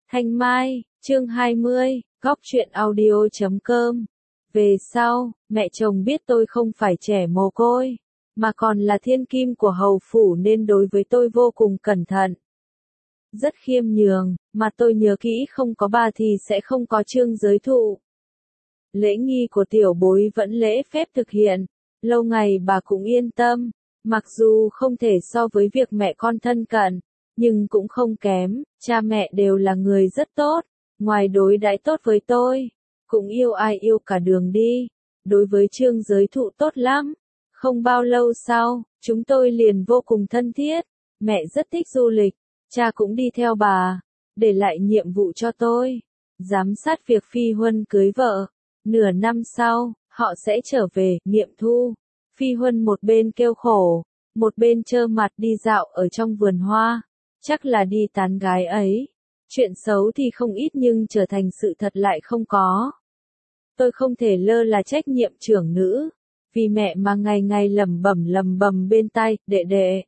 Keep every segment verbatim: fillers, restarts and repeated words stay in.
Thanh Mai, chương hai mươi, góc truyện audio chấm com. Về sau, mẹ chồng biết tôi không phải trẻ mồ côi, mà còn là thiên kim của hầu phủ nên đối với tôi vô cùng cẩn thận. Rất khiêm nhường, mà tôi nhớ kỹ không có bà thì sẽ không có Trương Giới Thụ. Lễ nghi của tiểu bối vẫn lễ phép thực hiện, lâu ngày bà cũng yên tâm, mặc dù không thể so với việc mẹ con thân cận, nhưng cũng không kém, cha mẹ đều là người rất tốt, ngoài đối đãi tốt với tôi, cũng yêu ai yêu cả đường đi, đối với Trương Giới Thụ tốt lắm. Không bao lâu sau, chúng tôi liền vô cùng thân thiết, mẹ rất thích du lịch, cha cũng đi theo bà, để lại nhiệm vụ cho tôi, giám sát việc Phi Huân cưới vợ. Nửa năm sau, họ sẽ trở về, nghiệm thu. Phi Huân một bên kêu khổ, một bên trơ mặt đi dạo ở trong vườn hoa. Chắc là đi tán gái ấy. Chuyện xấu thì không ít nhưng trở thành sự thật lại không có. Tôi không thể lơ là trách nhiệm trưởng nữ, vì mẹ mà ngày ngày lẩm bẩm lẩm bẩm bên tai, đệ đệ.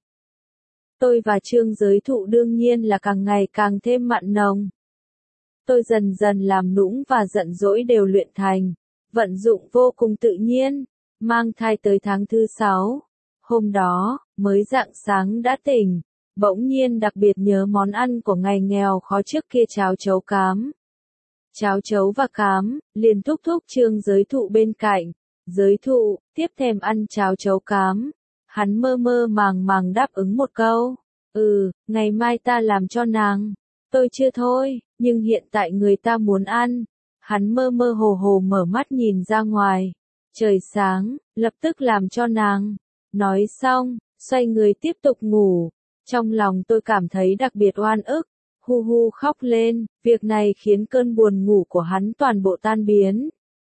Tôi và Trương Giới Thụ đương nhiên là càng ngày càng thêm mặn nồng. Tôi dần dần làm nũng và giận dỗi đều luyện thành, vận dụng vô cùng tự nhiên, mang thai tới tháng thứ sáu. Hôm đó, mới rạng sáng đã tỉnh, bỗng nhiên đặc biệt nhớ món ăn của ngày nghèo khó trước kia, cháo chấu cám. Cháo chấu và cám, liền thúc thúc Trương Giới Thụ bên cạnh. Giới Thụ, tiếp thèm ăn cháo chấu cám. Hắn mơ mơ màng màng đáp ứng một câu, ừ, ngày mai ta làm cho nàng. Tôi chưa thôi, nhưng hiện tại người ta muốn ăn. Hắn mơ mơ hồ hồ mở mắt nhìn ra ngoài. Trời sáng, lập tức làm cho nàng. Nói xong, xoay người tiếp tục ngủ. Trong lòng tôi cảm thấy đặc biệt oan ức. Hu hu khóc lên, việc này khiến cơn buồn ngủ của hắn toàn bộ tan biến.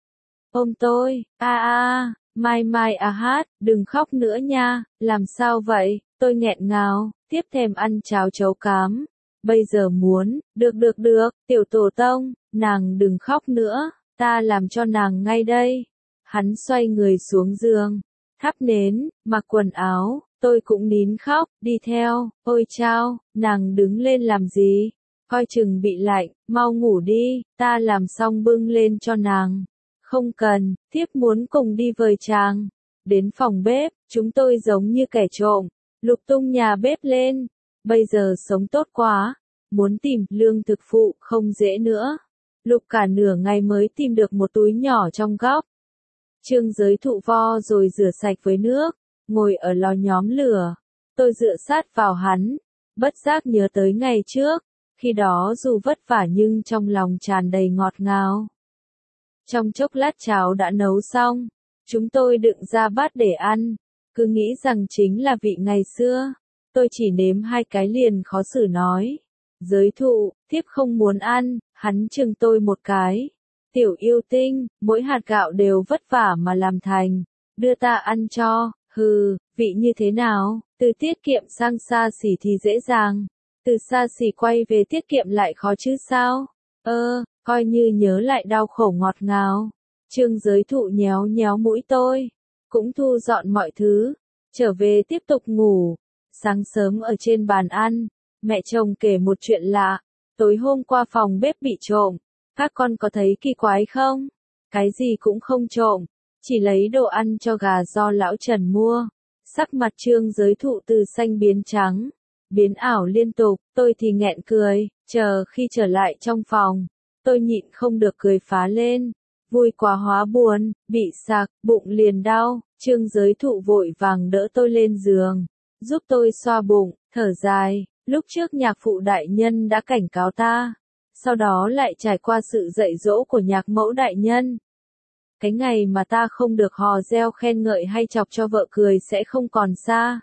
Ôm tôi, a a, Mai Mai à hát, đừng khóc nữa nha, làm sao vậy, tôi nghẹn ngào, tiếp thèm ăn cháo chấu cám. Bây giờ muốn, được được được, tiểu tổ tông, nàng đừng khóc nữa, ta làm cho nàng ngay đây. Hắn xoay người xuống giường, thắp nến, mặc quần áo, tôi cũng nín khóc, đi theo, ôi chao, nàng đứng lên làm gì, coi chừng bị lạnh, mau ngủ đi, ta làm xong bưng lên cho nàng. Không cần, thiếp muốn cùng đi với chàng. Đến phòng bếp, chúng tôi giống như kẻ trộm, lục tung nhà bếp lên. Bây giờ sống tốt quá, muốn tìm lương thực phụ không dễ nữa. Lục cả nửa ngày mới tìm được một túi nhỏ trong góc. Trương Giới Thụ vo rồi rửa sạch với nước, ngồi ở lò nhóm lửa. Tôi dựa sát vào hắn, bất giác nhớ tới ngày trước, khi đó dù vất vả nhưng trong lòng tràn đầy ngọt ngào. Trong chốc lát cháo đã nấu xong, chúng tôi đựng ra bát để ăn, cứ nghĩ rằng chính là vị ngày xưa. Tôi chỉ nếm hai cái liền khó xử nói. Giới Thụ, thiếp không muốn ăn, hắn chừng tôi một cái. Tiểu yêu tinh, mỗi hạt gạo đều vất vả mà làm thành, đưa ta ăn cho, hừ, vị như thế nào, từ tiết kiệm sang xa xỉ thì dễ dàng, từ xa xỉ quay về tiết kiệm lại khó chứ sao, ơ, coi như nhớ lại đau khổ ngọt ngào. Trương Giới Thụ nhéo nhéo mũi tôi, cũng thu dọn mọi thứ, trở về tiếp tục ngủ. Sáng sớm ở trên bàn ăn, mẹ chồng kể một chuyện lạ, tối hôm qua phòng bếp bị trộm, các con có thấy kỳ quái không? Cái gì cũng không trộm, chỉ lấy đồ ăn cho gà do lão Trần mua. Sắc mặt Trương Giới Thụ từ xanh biến trắng, biến ảo liên tục, tôi thì nghẹn cười, chờ khi trở lại trong phòng, tôi nhịn không được cười phá lên, vui quá hóa buồn, bị sặc, bụng liền đau. Trương Giới Thụ vội vàng đỡ tôi lên giường, giúp tôi xoa bụng, thở dài, lúc trước nhạc phụ đại nhân đã cảnh cáo ta, sau đó lại trải qua sự dạy dỗ của nhạc mẫu đại nhân. Cái ngày mà ta không được hò reo khen ngợi hay chọc cho vợ cười sẽ không còn xa.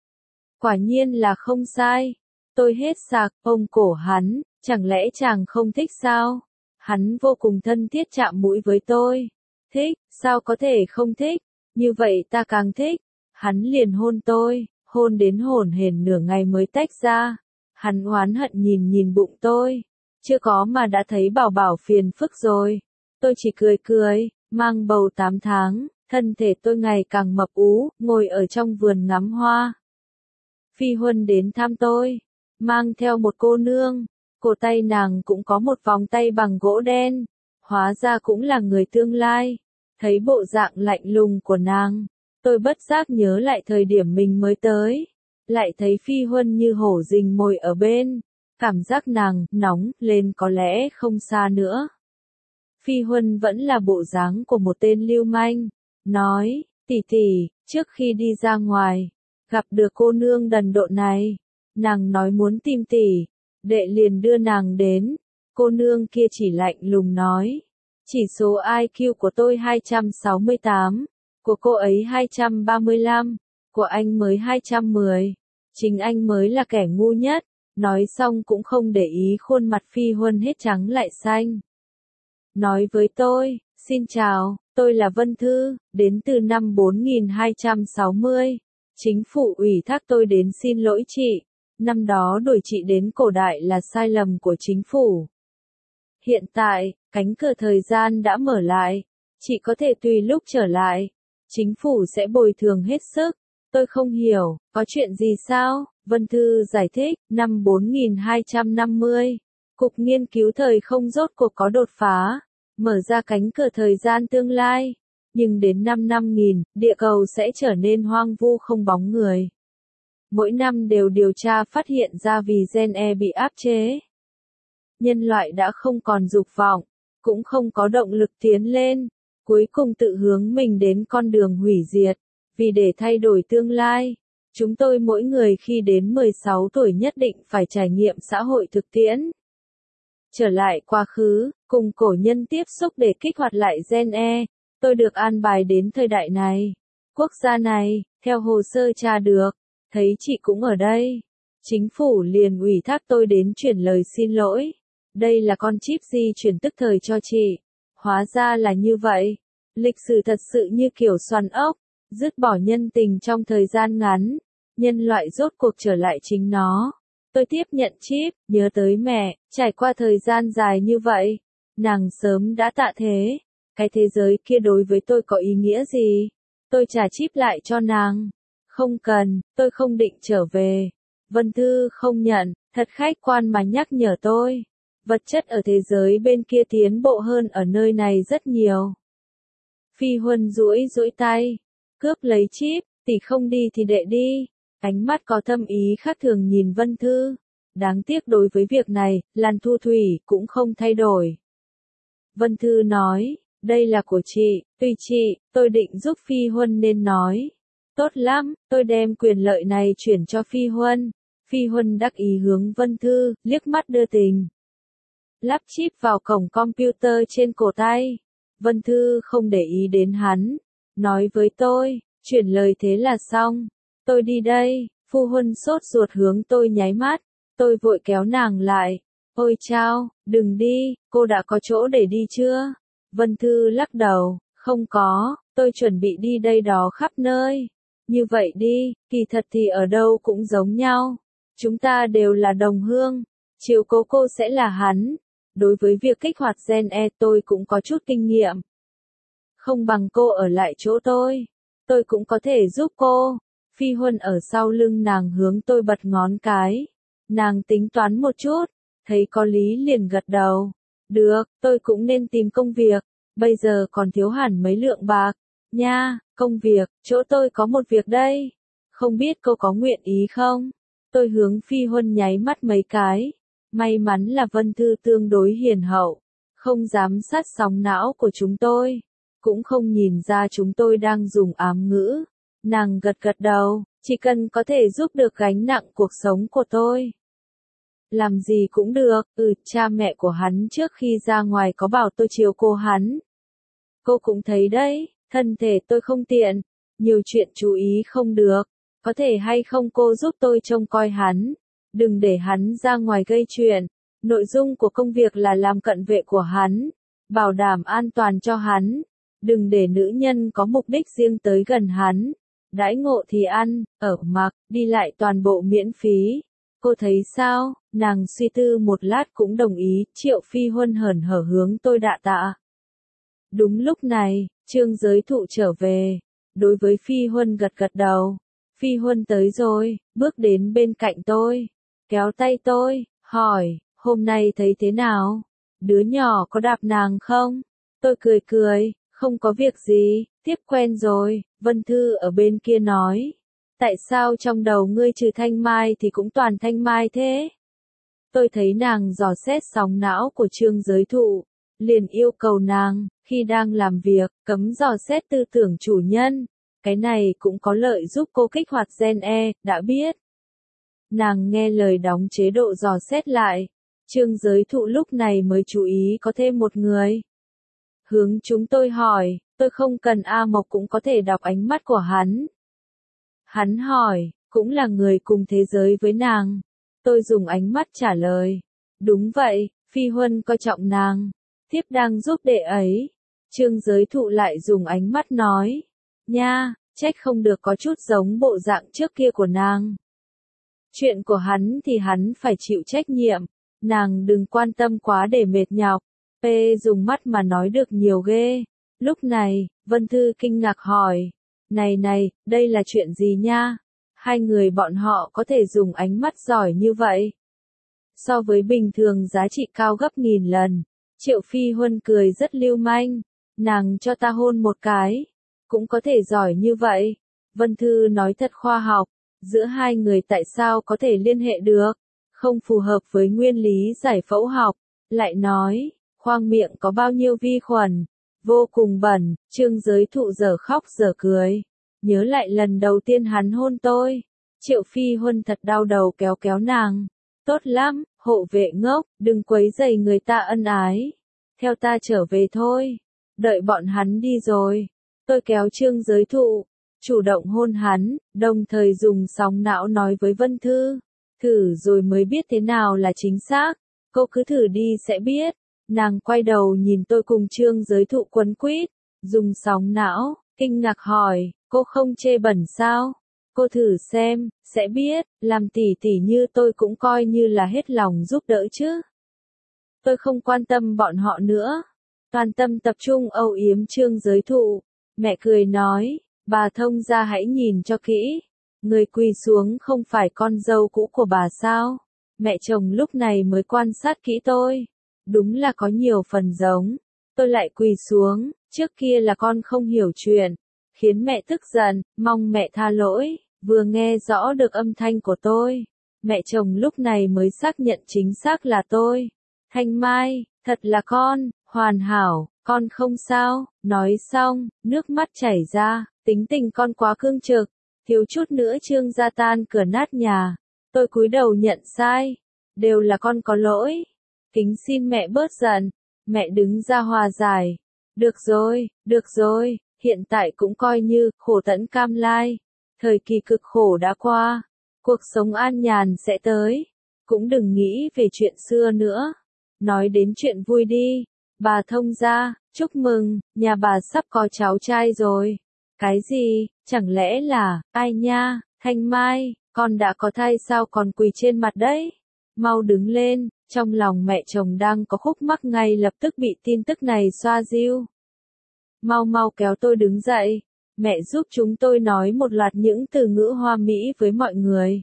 Quả nhiên là không sai. Tôi hết sạc, ôm cổ hắn, chẳng lẽ chàng không thích sao? Hắn vô cùng thân thiết chạm mũi với tôi. Thích, sao có thể không thích? Như vậy ta càng thích. Hắn liền hôn tôi, hôn đến hổn hển nửa ngày mới tách ra. Hắn oán hận nhìn nhìn bụng tôi. Chưa có mà đã thấy bảo bảo phiền phức rồi. Tôi chỉ cười cười, mang bầu tám tháng, thân thể tôi ngày càng mập ú, ngồi ở trong vườn ngắm hoa. Phi Huân đến thăm tôi, mang theo một cô nương. cổ tay nàng cũng có một vòng tay bằng gỗ đen, hóa ra cũng là người tương lai. Thấy bộ dạng lạnh lùng của nàng, tôi bất giác nhớ lại thời điểm mình mới tới, lại thấy Phi Huân như hổ rình mồi ở bên, cảm giác nàng nóng lên có lẽ không xa nữa. Phi Huân vẫn là bộ dáng của một tên lưu manh, nói, tỷ tỷ, trước khi đi ra ngoài, gặp được cô nương đần độn này, nàng nói muốn tìm tỷ, đệ liền đưa nàng đến, cô nương kia chỉ lạnh lùng nói, chỉ số i kiu của tôi hai trăm sáu mươi tám, của cô ấy hai trăm ba mươi lăm, của anh mới hai trăm mười, chính anh mới là kẻ ngu nhất, nói xong cũng không để ý khuôn mặt Phi Huân hết trắng lại xanh. Nói với tôi, xin chào, tôi là Vân Thư, đến từ năm bốn nghìn hai trăm sáu mươi, chính phủ ủy thác tôi đến xin lỗi chị, năm đó đuổi chị đến cổ đại là sai lầm của chính phủ. Hiện tại, cánh cửa thời gian đã mở lại, chị có thể tùy lúc trở lại, chính phủ sẽ bồi thường hết sức, tôi không hiểu, có chuyện gì sao? Vân Thư giải thích, năm bốn nghìn hai trăm năm mươi, Cục Nghiên cứu Thời không rốt cuộc có đột phá, mở ra cánh cửa thời gian tương lai, nhưng đến năm năm nghìn, địa cầu sẽ trở nên hoang vu không bóng người. Mỗi năm đều điều tra phát hiện ra vì gen E bị áp chế. Nhân loại đã không còn dục vọng, cũng không có động lực tiến lên, cuối cùng tự hướng mình đến con đường hủy diệt, vì để thay đổi tương lai. Chúng tôi mỗi người khi đến mười sáu tuổi nhất định phải trải nghiệm xã hội thực tiễn. Trở lại quá khứ, cùng cổ nhân tiếp xúc để kích hoạt lại gen E, tôi được an bài đến thời đại này, quốc gia này, theo hồ sơ tra được, thấy chị cũng ở đây. Chính phủ liền ủy thác tôi đến chuyển lời xin lỗi. Đây là con chip di chuyển tức thời cho chị. Hóa ra là như vậy. Lịch sử thật sự như kiểu xoắn ốc, dứt bỏ nhân tình trong thời gian ngắn. Nhân loại rốt cuộc trở lại chính nó. Tôi tiếp nhận chip, nhớ tới mẹ, trải qua thời gian dài như vậy. Nàng sớm đã tạ thế. Cái thế giới kia đối với tôi có ý nghĩa gì? Tôi trả chip lại cho nàng. Không cần, tôi không định trở về. Vân Thư không nhận, thật khách quan mà nhắc nhở tôi. Vật chất ở thế giới bên kia tiến bộ hơn ở nơi này rất nhiều. Phi Huân duỗi duỗi tay, cướp lấy chip, tỷ không đi thì đệ đi. Ánh mắt có thâm ý khác thường nhìn Vân Thư. Đáng tiếc đối với việc này, Lan Thu Thủy cũng không thay đổi. Vân Thư nói, đây là của chị, tùy chị, tôi định giúp Phi Huân nên nói. Tốt lắm, tôi đem quyền lợi này chuyển cho Phi Huân. Phi Huân đắc ý hướng Vân Thư, liếc mắt đưa tình. Lắp chip vào cổng computer trên cổ tay. Vân Thư không để ý đến hắn. Nói với tôi, chuyển lời thế là xong. Tôi đi đây, Phu Huân sốt ruột hướng tôi nháy mắt. Tôi vội kéo nàng lại. Ôi chao, đừng đi, cô đã có chỗ để đi chưa? Vân Thư lắc đầu, không có, tôi chuẩn bị đi đây đó khắp nơi. Như vậy đi, kỳ thật thì ở đâu cũng giống nhau. Chúng ta đều là đồng hương. Chiếu cố cô sẽ là hắn. Đối với việc kích hoạt gen E tôi cũng có chút kinh nghiệm. Không bằng cô ở lại chỗ tôi. Tôi cũng có thể giúp cô. Phi Huân ở sau lưng nàng hướng tôi bật ngón cái. Nàng tính toán một chút. Thấy có lý liền gật đầu. Được, tôi cũng nên tìm công việc. Bây giờ còn thiếu hẳn mấy lượng bạc. Nha, công việc, chỗ tôi có một việc đây. Không biết cô có nguyện ý không? Tôi hướng Phi Huân nháy mắt mấy cái. May mắn là Vân Thư tương đối hiền hậu. Không dám sát sóng não của chúng tôi. Cũng không nhìn ra chúng tôi đang dùng ám ngữ. Nàng gật gật đầu, chỉ cần có thể giúp được gánh nặng cuộc sống của tôi. Làm gì cũng được, ừ, cha mẹ của hắn trước khi ra ngoài có bảo tôi chiều cô hắn. Cô cũng thấy đấy, thân thể tôi không tiện, nhiều chuyện chú ý không được, có thể hay không cô giúp tôi trông coi hắn, đừng để hắn ra ngoài gây chuyện. Nội dung của công việc là làm cận vệ của hắn, bảo đảm an toàn cho hắn, đừng để nữ nhân có mục đích riêng tới gần hắn. Đãi ngộ thì ăn, ở, mặc, đi lại toàn bộ miễn phí. Cô thấy sao? Nàng suy tư một lát cũng đồng ý. Triệu Phi Huân hờn hở hướng tôi đạ tạ. Đúng lúc này, Trương Giới Thụ trở về. Đối với Phi Huân gật gật đầu. Phi Huân tới rồi, bước đến bên cạnh tôi, kéo tay tôi, hỏi, hôm nay thấy thế nào? Đứa nhỏ có đạp nàng không? Tôi cười cười, không có việc gì, tiếp quen rồi, Vân Thư ở bên kia nói. Tại sao trong đầu ngươi trừ Thanh Mai thì cũng toàn Thanh Mai thế? Tôi thấy nàng dò xét sóng não của Trương Giới Thụ, liền yêu cầu nàng, khi đang làm việc, cấm dò xét tư tưởng chủ nhân. Cái này cũng có lợi giúp cô kích hoạt gen E, đã biết. Nàng nghe lời đóng chế độ dò xét lại. Trương Giới Thụ lúc này mới chú ý có thêm một người. Hướng chúng tôi hỏi, tôi không cần A Mộc cũng có thể đọc ánh mắt của hắn. Hắn hỏi, cũng là người cùng thế giới với nàng. Tôi dùng ánh mắt trả lời. Đúng vậy, Phi Huân coi trọng nàng. Tiếp đang giúp đệ ấy. Trương Giới Thụ lại dùng ánh mắt nói. Nha, trách không được có chút giống bộ dạng trước kia của nàng. Chuyện của hắn thì hắn phải chịu trách nhiệm. Nàng đừng quan tâm quá để mệt nhọc. P dùng mắt mà nói được nhiều ghê. Lúc này, Vân Thư kinh ngạc hỏi. Này này, đây là chuyện gì nha? Hai người bọn họ có thể dùng ánh mắt giỏi như vậy. So với bình thường giá trị cao gấp nghìn lần. Triệu Phi Huân cười rất lưu manh. Nàng cho ta hôn một cái. Cũng có thể giỏi như vậy. Vân Thư nói thật khoa học. Giữa hai người tại sao có thể liên hệ được? Không phù hợp với nguyên lý giải phẫu học. Lại nói, khoang miệng có bao nhiêu vi khuẩn. Vô cùng bẩn, Trương Giới Thụ giờ khóc giờ cười. Nhớ lại lần đầu tiên hắn hôn tôi. Triệu Phi Huân thật đau đầu kéo kéo nàng. Tốt lắm, hộ vệ ngốc, đừng quấy rầy người ta ân ái. Theo ta trở về thôi. Đợi bọn hắn đi rồi. Tôi kéo Trương Giới Thụ, chủ động hôn hắn, đồng thời dùng sóng não nói với Vân Thư. Thử rồi mới biết thế nào là chính xác. Cô cứ thử đi sẽ biết. Nàng quay đầu nhìn tôi cùng Trương Giới Thụ quấn quýt, dùng sóng não, kinh ngạc hỏi, cô không chê bẩn sao? Cô thử xem, sẽ biết, làm tỉ tỉ như tôi cũng coi như là hết lòng giúp đỡ chứ. Tôi không quan tâm bọn họ nữa, toàn tâm tập trung âu yếm Trương Giới Thụ. Mẹ cười nói, bà thông gia hãy nhìn cho kỹ, người quỳ xuống không phải con dâu cũ của bà sao? Mẹ chồng lúc này mới quan sát kỹ tôi. Đúng là có nhiều phần giống. Tôi lại quỳ xuống, trước kia là con không hiểu chuyện, khiến mẹ tức giận, mong mẹ tha lỗi. Vừa nghe rõ được âm thanh của tôi, mẹ chồng lúc này mới xác nhận chính xác là tôi. Thanh Mai, thật là con, hoàn hảo, con không sao. Nói xong, nước mắt chảy ra, tính tình con quá cương trực, thiếu chút nữa Trương gia tan cửa nát nhà. Tôi cúi đầu nhận sai, đều là con có lỗi. Kính xin mẹ bớt giận. Mẹ đứng ra hòa giải. Được rồi, được rồi, hiện tại cũng coi như khổ tẫn cam lai. Thời kỳ cực khổ đã qua, cuộc sống an nhàn sẽ tới. Cũng đừng nghĩ về chuyện xưa nữa. Nói đến chuyện vui đi. Bà thông gia, chúc mừng, nhà bà sắp có cháu trai rồi. Cái gì, chẳng lẽ là, ai nha, Thanh Mai, con đã có thai sao còn quỳ trên mặt đấy? Mau đứng lên. Trong lòng mẹ chồng đang có khúc mắc ngay lập tức bị tin tức này xoa dịu. Mau mau kéo tôi đứng dậy. Mẹ giúp chúng tôi nói một loạt những từ ngữ hoa mỹ với mọi người.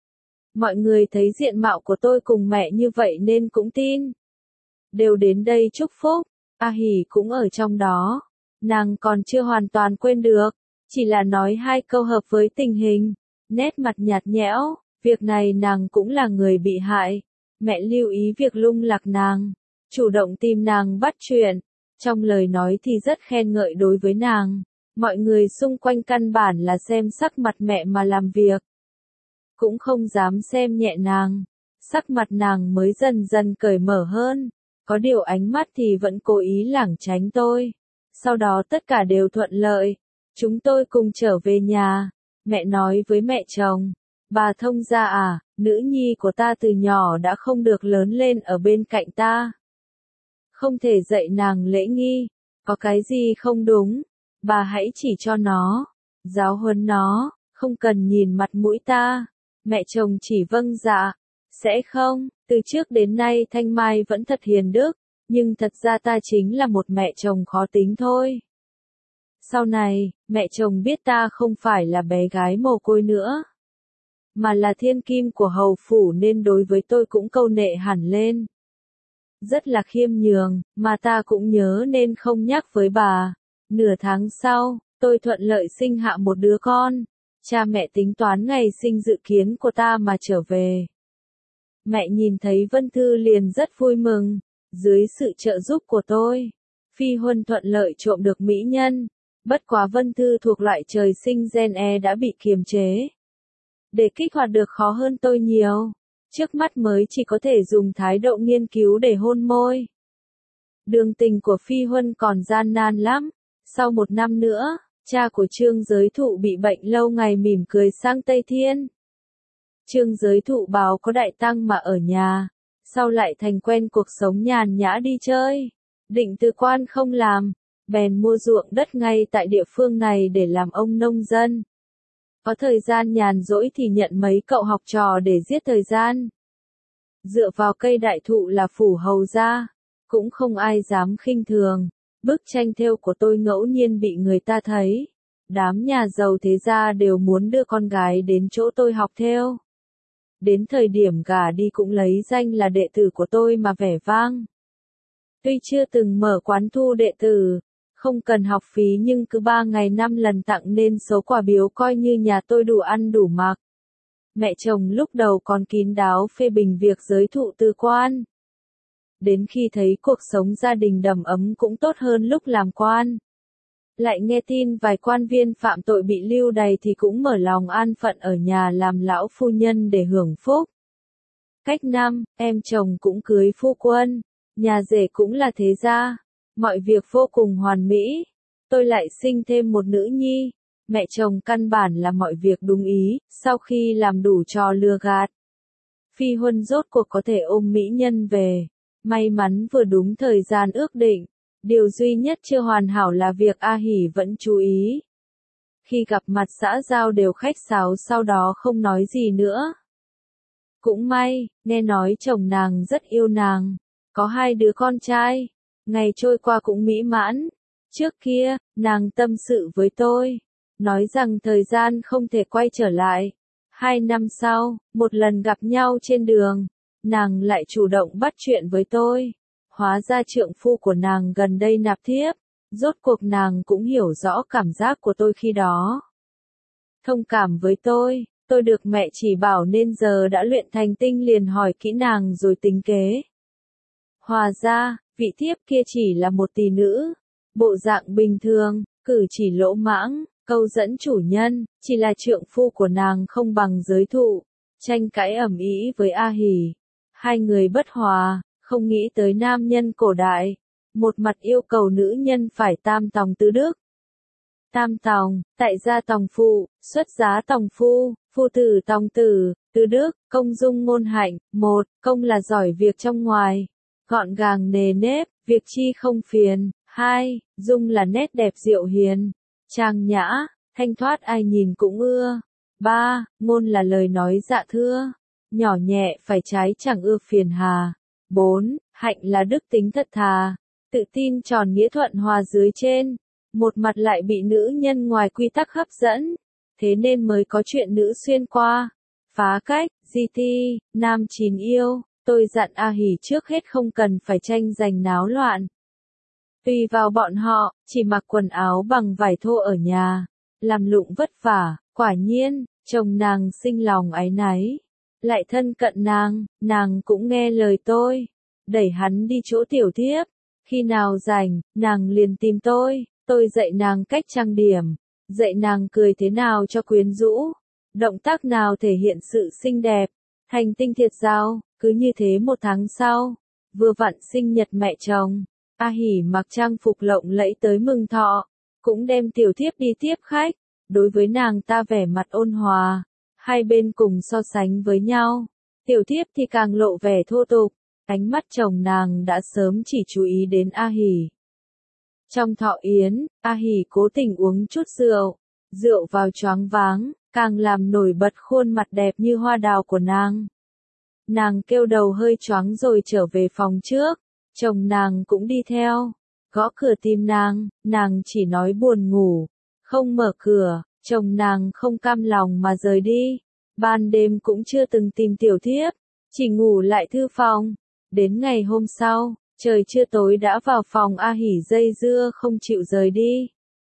Mọi người thấy diện mạo của tôi cùng mẹ như vậy nên cũng tin. Đều đến đây chúc phúc. A Hỷ cũng ở trong đó. Nàng còn chưa hoàn toàn quên được. Chỉ là nói hai câu hợp với tình hình. Nét mặt nhạt nhẽo. Việc này nàng cũng là người bị hại. Mẹ lưu ý việc lung lạc nàng, chủ động tìm nàng bắt chuyện, trong lời nói thì rất khen ngợi đối với nàng. Mọi người xung quanh căn bản là xem sắc mặt mẹ mà làm việc, cũng không dám xem nhẹ nàng. Sắc mặt nàng mới dần dần cởi mở hơn, có điều ánh mắt thì vẫn cố ý lảng tránh tôi. Sau đó tất cả đều thuận lợi, chúng tôi cùng trở về nhà. Mẹ nói với mẹ chồng, bà thông gia à, nữ nhi của ta từ nhỏ đã không được lớn lên ở bên cạnh ta. Không thể dạy nàng lễ nghi, có cái gì không đúng, bà hãy chỉ cho nó, giáo huấn nó, không cần nhìn mặt mũi ta. Mẹ chồng chỉ vâng dạ, sẽ không, từ trước đến nay Thanh Mai vẫn thật hiền đức, nhưng thật ra ta chính là một mẹ chồng khó tính thôi. Sau này, mẹ chồng biết ta không phải là bé gái mồ côi nữa. mà là thiên kim của hầu phủ nên đối với tôi cũng câu nệ hẳn lên. Rất là khiêm nhường, mà ta cũng nhớ nên không nhắc với bà. Nửa tháng sau, tôi thuận lợi sinh hạ một đứa con. Cha mẹ tính toán ngày sinh dự kiến của ta mà trở về. Mẹ nhìn thấy Vân Thư liền rất vui mừng. Dưới sự trợ giúp của tôi, Phi Huân thuận lợi trộm được mỹ nhân. Bất quá Vân Thư thuộc loại trời sinh gen E đã bị kiềm chế. Để kích hoạt được khó hơn tôi nhiều. Trước mắt mới chỉ có thể dùng thái độ nghiên cứu để hôn môi. Đường tình của Phi Huân còn gian nan lắm. Sau một năm nữa, cha của Trương Giới Thụ bị bệnh lâu ngày mỉm cười sang Tây Thiên. Trương Giới Thụ báo có đại tăng mà ở nhà, sau lại thành quen cuộc sống nhàn nhã đi chơi. Định từ quan không làm, bèn mua ruộng đất ngay tại địa phương này để làm ông nông dân. Có thời gian nhàn rỗi thì nhận mấy cậu học trò để giết thời gian. Dựa vào cây đại thụ là phủ hầu gia, cũng không ai dám khinh thường. Bức tranh thêu của tôi ngẫu nhiên bị người ta thấy. Đám nhà giàu thế gia đều muốn đưa con gái đến chỗ tôi học thêu. Đến thời điểm gả đi cũng lấy danh là đệ tử của tôi mà vẻ vang. Tuy chưa từng mở quán thu đệ tử, không cần học phí nhưng cứ ba ngày năm lần tặng nên số quà biếu coi như nhà tôi đủ ăn đủ mặc. Mẹ chồng lúc đầu còn kín đáo phê bình việc Giới Thụ từ quan. Đến khi thấy cuộc sống gia đình đầm ấm cũng tốt hơn lúc làm quan. Lại nghe tin vài quan viên phạm tội bị lưu đày thì cũng mở lòng an phận ở nhà làm lão phu nhân để hưởng phúc. Cách năm, em chồng cũng cưới phu quân, nhà rể cũng là thế gia, mọi việc vô cùng hoàn mỹ. Tôi lại sinh thêm một nữ nhi, mẹ chồng căn bản là mọi việc đúng ý, sau khi làm đủ trò lừa gạt. Phi Huân rốt cuộc có thể ôm mỹ nhân về, may mắn vừa đúng thời gian ước định. Điều duy nhất chưa hoàn hảo là việc A Hỷ vẫn chú ý. Khi gặp mặt xã giao đều khách sáo sau đó không nói gì nữa. Cũng may, nghe nói chồng nàng rất yêu nàng, có hai đứa con trai, ngày trôi qua cũng mỹ mãn. Trước kia, nàng tâm sự với tôi, nói rằng thời gian không thể quay trở lại. Hai năm sau, một lần gặp nhau trên đường, nàng lại chủ động bắt chuyện với tôi. Hóa ra trượng phu của nàng gần đây nạp thiếp, rốt cuộc nàng cũng hiểu rõ cảm giác của tôi khi đó. Thông cảm với tôi, tôi được mẹ chỉ bảo nên giờ đã luyện thành tinh liền hỏi kỹ nàng rồi tính kế. Hóa ra, vị thiếp kia chỉ là một tỷ nữ, bộ dạng bình thường, cử chỉ lỗ mãng, câu dẫn chủ nhân, chỉ là trượng phu của nàng không bằng Giới Thụ, tranh cãi ầm ĩ với A Hỷ. Hai người bất hòa. Không nghĩ tới nam nhân cổ đại, một mặt yêu cầu nữ nhân phải tam tòng tứ đức. Tam tòng, tại gia tòng phụ, xuất giá tòng phu, phu tử tòng tử, tứ đức, công dung ngôn hạnh. Một, công là giỏi việc trong ngoài, gọn gàng nề nếp, việc chi không phiền. Hai, dung là nét đẹp diệu hiền, trang nhã, thanh thoát ai nhìn cũng ưa. Ba, ngôn là lời nói dạ thưa, nhỏ nhẹ phải trái chẳng ưa phiền hà. Bốn, hạnh là đức tính thật thà, tự tin tròn nghĩa thuận hòa dưới trên, một mặt lại bị nữ nhân ngoài quy tắc hấp dẫn, thế nên mới có chuyện nữ xuyên qua, phá cách, di ti, nam chín yêu. Tôi dặn A Hỷ trước hết không cần phải tranh giành náo loạn. Tùy vào bọn họ, chỉ mặc quần áo bằng vải thô ở nhà, làm lụng vất vả. Quả nhiên, chồng nàng sinh lòng áy náy. Lại thân cận nàng, nàng cũng nghe lời tôi, đẩy hắn đi chỗ tiểu thiếp. Khi nào rảnh, nàng liền tìm tôi, tôi dạy nàng cách trang điểm, dạy nàng cười thế nào cho quyến rũ, động tác nào thể hiện sự xinh đẹp, thành tinh thiệt giao. Cứ như thế một tháng sau, vừa vặn sinh nhật mẹ chồng, A Hỷ mặc trang phục lộng lẫy tới mừng thọ, cũng đem tiểu thiếp đi tiếp khách. Đối với nàng ta vẻ mặt ôn hòa. Hai bên cùng so sánh với nhau, tiểu thiếp thì càng lộ vẻ thô tục, ánh mắt chồng nàng đã sớm chỉ chú ý đến A Hỷ. Trong thọ yến, A Hỷ cố tình uống chút rượu, rượu vào choáng váng, càng làm nổi bật khuôn mặt đẹp như hoa đào của nàng. Nàng kêu đầu hơi choáng rồi trở về phòng trước, chồng nàng cũng đi theo, gõ cửa tìm nàng, nàng chỉ nói buồn ngủ, không mở cửa. Chồng nàng không cam lòng mà rời đi, ban đêm cũng chưa từng tìm tiểu thiếp, chỉ ngủ lại thư phòng. Đến ngày hôm sau, trời chưa tối đã vào phòng A Hỷ dây dưa không chịu rời đi.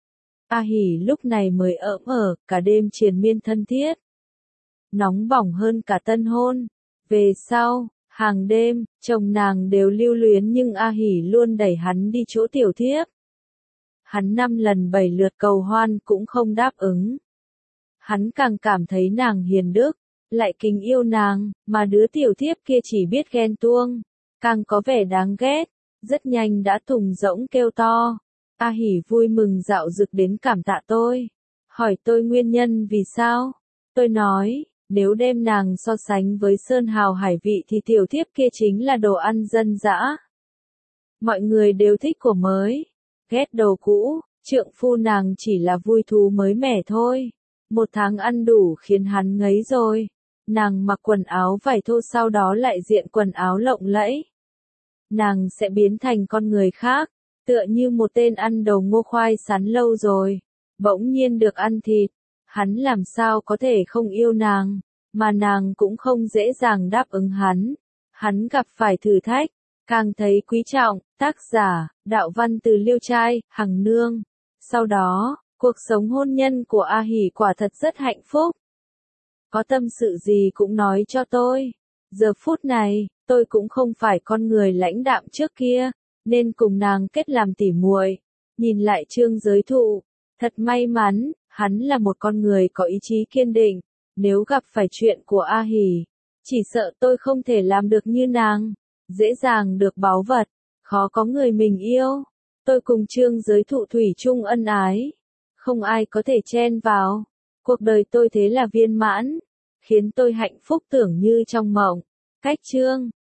A Hỷ lúc này mới ỡm ở, cả đêm triền miên thân thiết. Nóng bỏng hơn cả tân hôn. Về sau, hàng đêm, chồng nàng đều lưu luyến nhưng A Hỷ luôn đẩy hắn đi chỗ tiểu thiếp. Hắn năm lần bảy lượt cầu hoan cũng không đáp ứng. Hắn càng cảm thấy nàng hiền đức, lại kính yêu nàng, mà đứa tiểu thiếp kia chỉ biết ghen tuông, càng có vẻ đáng ghét, rất nhanh đã thùng rỗng kêu to. A Hỷ vui mừng dạo dực đến cảm tạ tôi, hỏi tôi nguyên nhân vì sao. Tôi nói, nếu đem nàng so sánh với sơn hào hải vị thì tiểu thiếp kia chính là đồ ăn dân dã. Mọi người đều thích của mới, ghét đồ cũ, trượng phu nàng chỉ là vui thú mới mẻ thôi. Một tháng ăn đủ khiến hắn ngấy rồi. Nàng mặc quần áo vải thô sau đó lại diện quần áo lộng lẫy. Nàng sẽ biến thành con người khác, tựa như một tên ăn đầu ngô khoai sắn lâu rồi, bỗng nhiên được ăn thịt. Hắn làm sao có thể không yêu nàng, mà nàng cũng không dễ dàng đáp ứng hắn. Hắn gặp phải thử thách, càng thấy quý trọng. Tác giả, đạo văn từ Liêu Trai, Hằng Nương. Sau đó, cuộc sống hôn nhân của A Hỷ quả thật rất hạnh phúc. Có tâm sự gì cũng nói cho tôi. Giờ phút này, tôi cũng không phải con người lãnh đạm trước kia, nên cùng nàng kết làm tỉ muội. Nhìn lại Trương Giới Thụ, thật may mắn, hắn là một con người có ý chí kiên định. Nếu gặp phải chuyện của A Hỷ, chỉ sợ tôi không thể làm được như nàng. Dễ dàng được báu vật, khó có người mình yêu. Tôi cùng Trương Giới Thụ thủy chung ân ái, không ai có thể chen vào. Cuộc đời tôi thế là viên mãn, khiến tôi hạnh phúc tưởng như trong mộng. Cách chương